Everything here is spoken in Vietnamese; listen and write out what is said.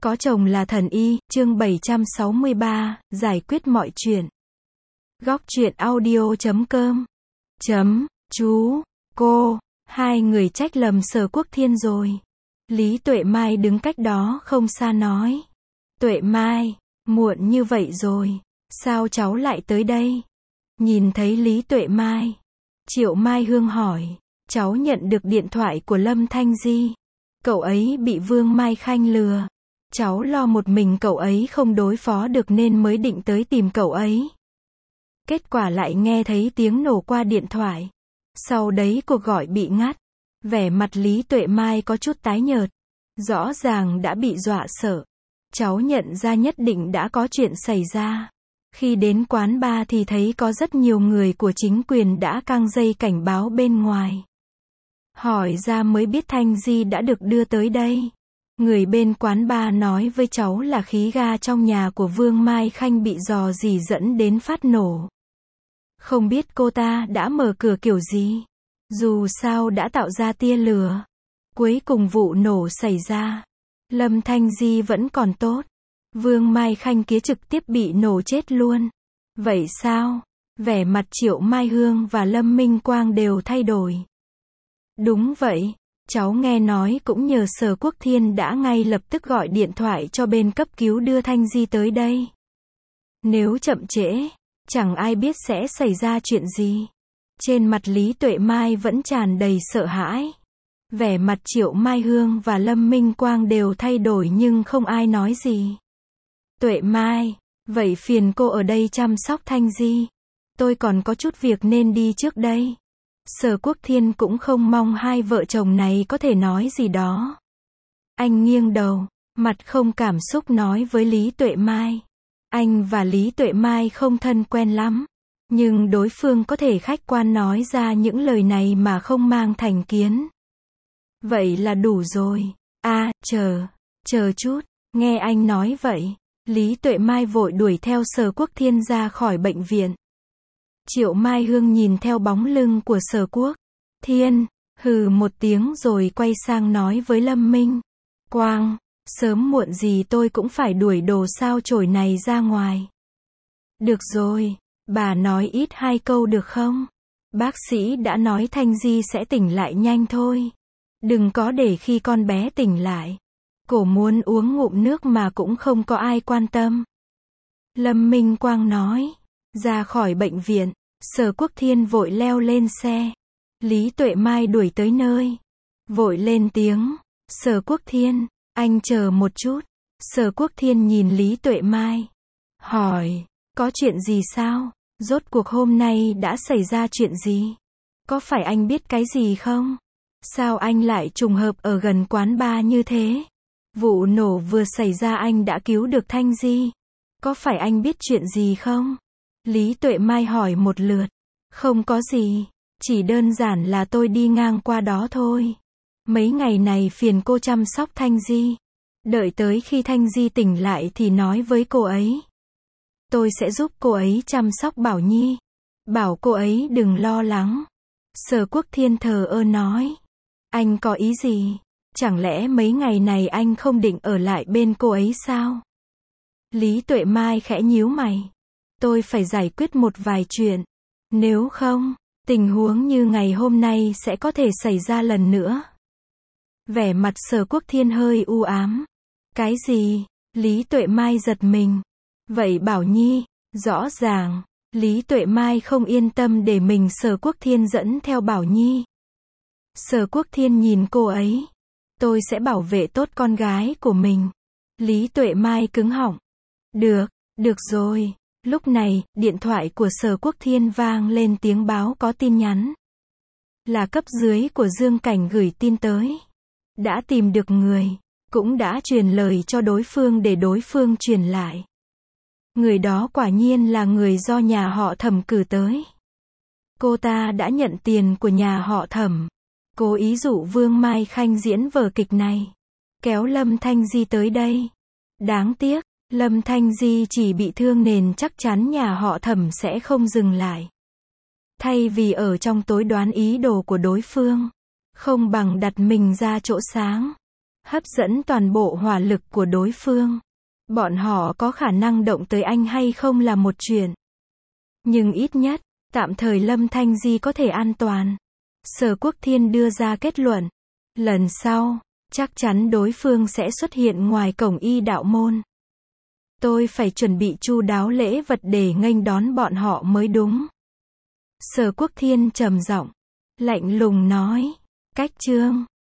Có chồng là thần y, chương 763, giải quyết mọi chuyện. Góc truyện audio.com. Chú, cô, hai người trách lầm Sở Quốc Thiên rồi. Lý Tuệ Mai đứng cách đó không xa nói. Tuệ Mai, muộn như vậy rồi, sao cháu lại tới đây? Nhìn thấy Lý Tuệ Mai, Triệu Mai Hương hỏi, cháu nhận được điện thoại của Lâm Thanh Di. Cậu ấy bị Vương Mai Khanh lừa. Cháu lo một mình cậu ấy không đối phó được nên mới định tới tìm cậu ấy. Kết quả lại nghe thấy tiếng nổ qua điện thoại. Sau đấy cuộc gọi bị ngắt. Vẻ mặt Lý Tuệ Mai có chút tái nhợt. Rõ ràng đã bị dọa sợ. Cháu nhận ra nhất định đã có chuyện xảy ra. Khi đến quán bar thì thấy có rất nhiều người của chính quyền đã căng dây cảnh báo bên ngoài. Hỏi ra mới biết Thanh Di đã được đưa tới đây. Người bên quán bar nói với cháu là khí ga trong nhà của Vương Mai Khanh bị rò rỉ dẫn đến phát nổ. Không biết cô ta đã mở cửa kiểu gì. Dù sao đã tạo ra tia lửa. Cuối cùng vụ nổ xảy ra. Lâm Thanh Di vẫn còn tốt. Vương Mai Khanh kia trực tiếp bị nổ chết luôn. Vậy sao? Vẻ mặt Triệu Mai Hương và Lâm Minh Quang đều thay đổi. Đúng vậy. Cháu nghe nói cũng nhờ Sở Quốc Thiên đã ngay lập tức gọi điện thoại cho bên cấp cứu đưa Thanh Di tới đây. Nếu chậm trễ, chẳng ai biết sẽ xảy ra chuyện gì. Trên mặt Lý Tuệ Mai vẫn tràn đầy sợ hãi. Vẻ mặt Triệu Mai Hương và Lâm Minh Quang đều thay đổi nhưng không ai nói gì. Tuệ Mai, vậy phiền cô ở đây chăm sóc Thanh Di. Tôi còn có chút việc nên đi trước đây. Sở Quốc Thiên cũng không mong hai vợ chồng này có thể nói gì đó. Anh nghiêng đầu, mặt không cảm xúc nói với Lý Tuệ Mai. Anh và Lý Tuệ Mai không thân quen lắm. Nhưng đối phương có thể khách quan nói ra những lời này mà không mang thành kiến. Vậy là đủ rồi. Chờ chút, nghe anh nói vậy. Lý Tuệ Mai vội đuổi theo Sở Quốc Thiên ra khỏi bệnh viện. Triệu Mai Hương nhìn theo bóng lưng của Sở Quốc Thiên, hừ một tiếng rồi quay sang nói với Lâm Minh Quang, sớm muộn gì tôi cũng phải đuổi đồ sao chổi này ra ngoài. Được rồi, bà nói ít hai câu được không? Bác sĩ đã nói Thanh Di sẽ tỉnh lại nhanh thôi. Đừng có để khi con bé tỉnh lại. Cổ muốn uống ngụm nước mà cũng không có ai quan tâm. Lâm Minh Quang nói. Ra khỏi bệnh viện, Sở Quốc Thiên vội leo lên xe. Lý Tuệ Mai đuổi tới nơi. Vội lên tiếng. Sở Quốc Thiên, anh chờ một chút. Sở Quốc Thiên nhìn Lý Tuệ Mai. Hỏi, có chuyện gì sao? Rốt cuộc hôm nay đã xảy ra chuyện gì? Có phải anh biết cái gì không? Sao anh lại trùng hợp ở gần quán bar như thế? Vụ nổ vừa xảy ra anh đã cứu được Thanh Di. Có phải anh biết chuyện gì không? Lý Tuệ Mai hỏi một lượt. Không có gì. Chỉ đơn giản là tôi đi ngang qua đó thôi. Mấy ngày này phiền cô chăm sóc Thanh Di. Đợi tới khi Thanh Di tỉnh lại thì nói với cô ấy. Tôi sẽ giúp cô ấy chăm sóc Bảo Nhi. Bảo cô ấy đừng lo lắng. Sở Quốc Thiên thờ ơ nói. Anh có ý gì? Chẳng lẽ mấy ngày này anh không định ở lại bên cô ấy sao? Lý Tuệ Mai khẽ nhíu mày. Tôi phải giải quyết một vài chuyện. Nếu không, tình huống như ngày hôm nay sẽ có thể xảy ra lần nữa. Vẻ mặt Sở Quốc Thiên hơi u ám. Cái gì? Lý Tuệ Mai giật mình. Vậy Bảo Nhi, rõ ràng, Lý Tuệ Mai không yên tâm để mình Sở Quốc Thiên dẫn theo Bảo Nhi. Sở Quốc Thiên nhìn cô ấy. Tôi sẽ bảo vệ tốt con gái của mình. Lý Tuệ Mai cứng họng. Được rồi. Lúc này, điện thoại của Sở Quốc Thiên vang lên tiếng báo có tin nhắn. Là cấp dưới của Dương Cảnh gửi tin tới. Đã tìm được người, cũng đã truyền lời cho đối phương để đối phương truyền lại. Người đó quả nhiên là người do nhà họ Thẩm cử tới. Cô ta đã nhận tiền của nhà họ Thẩm. Cố ý dụ Vương Mai Khanh diễn vở kịch này. Kéo Lâm Thanh Di tới đây. Đáng tiếc, Lâm Thanh Di chỉ bị thương nên chắc chắn nhà họ Thẩm sẽ không dừng lại. Thay vì ở trong tối đoán ý đồ của đối phương, không bằng đặt mình ra chỗ sáng. hấp dẫn toàn bộ hỏa lực của đối phương. Bọn họ có khả năng động tới anh hay không là một chuyện. Nhưng ít nhất, tạm thời Lâm Thanh Di có thể an toàn. Sở Quốc Thiên đưa ra kết luận. Lần sau, chắc chắn đối phương sẽ xuất hiện ngoài cổng Y Đạo Môn. Tôi phải chuẩn bị chu đáo lễ vật để nghênh đón bọn họ mới đúng. Sở Quốc Thiên trầm giọng, lạnh lùng nói. Cách chương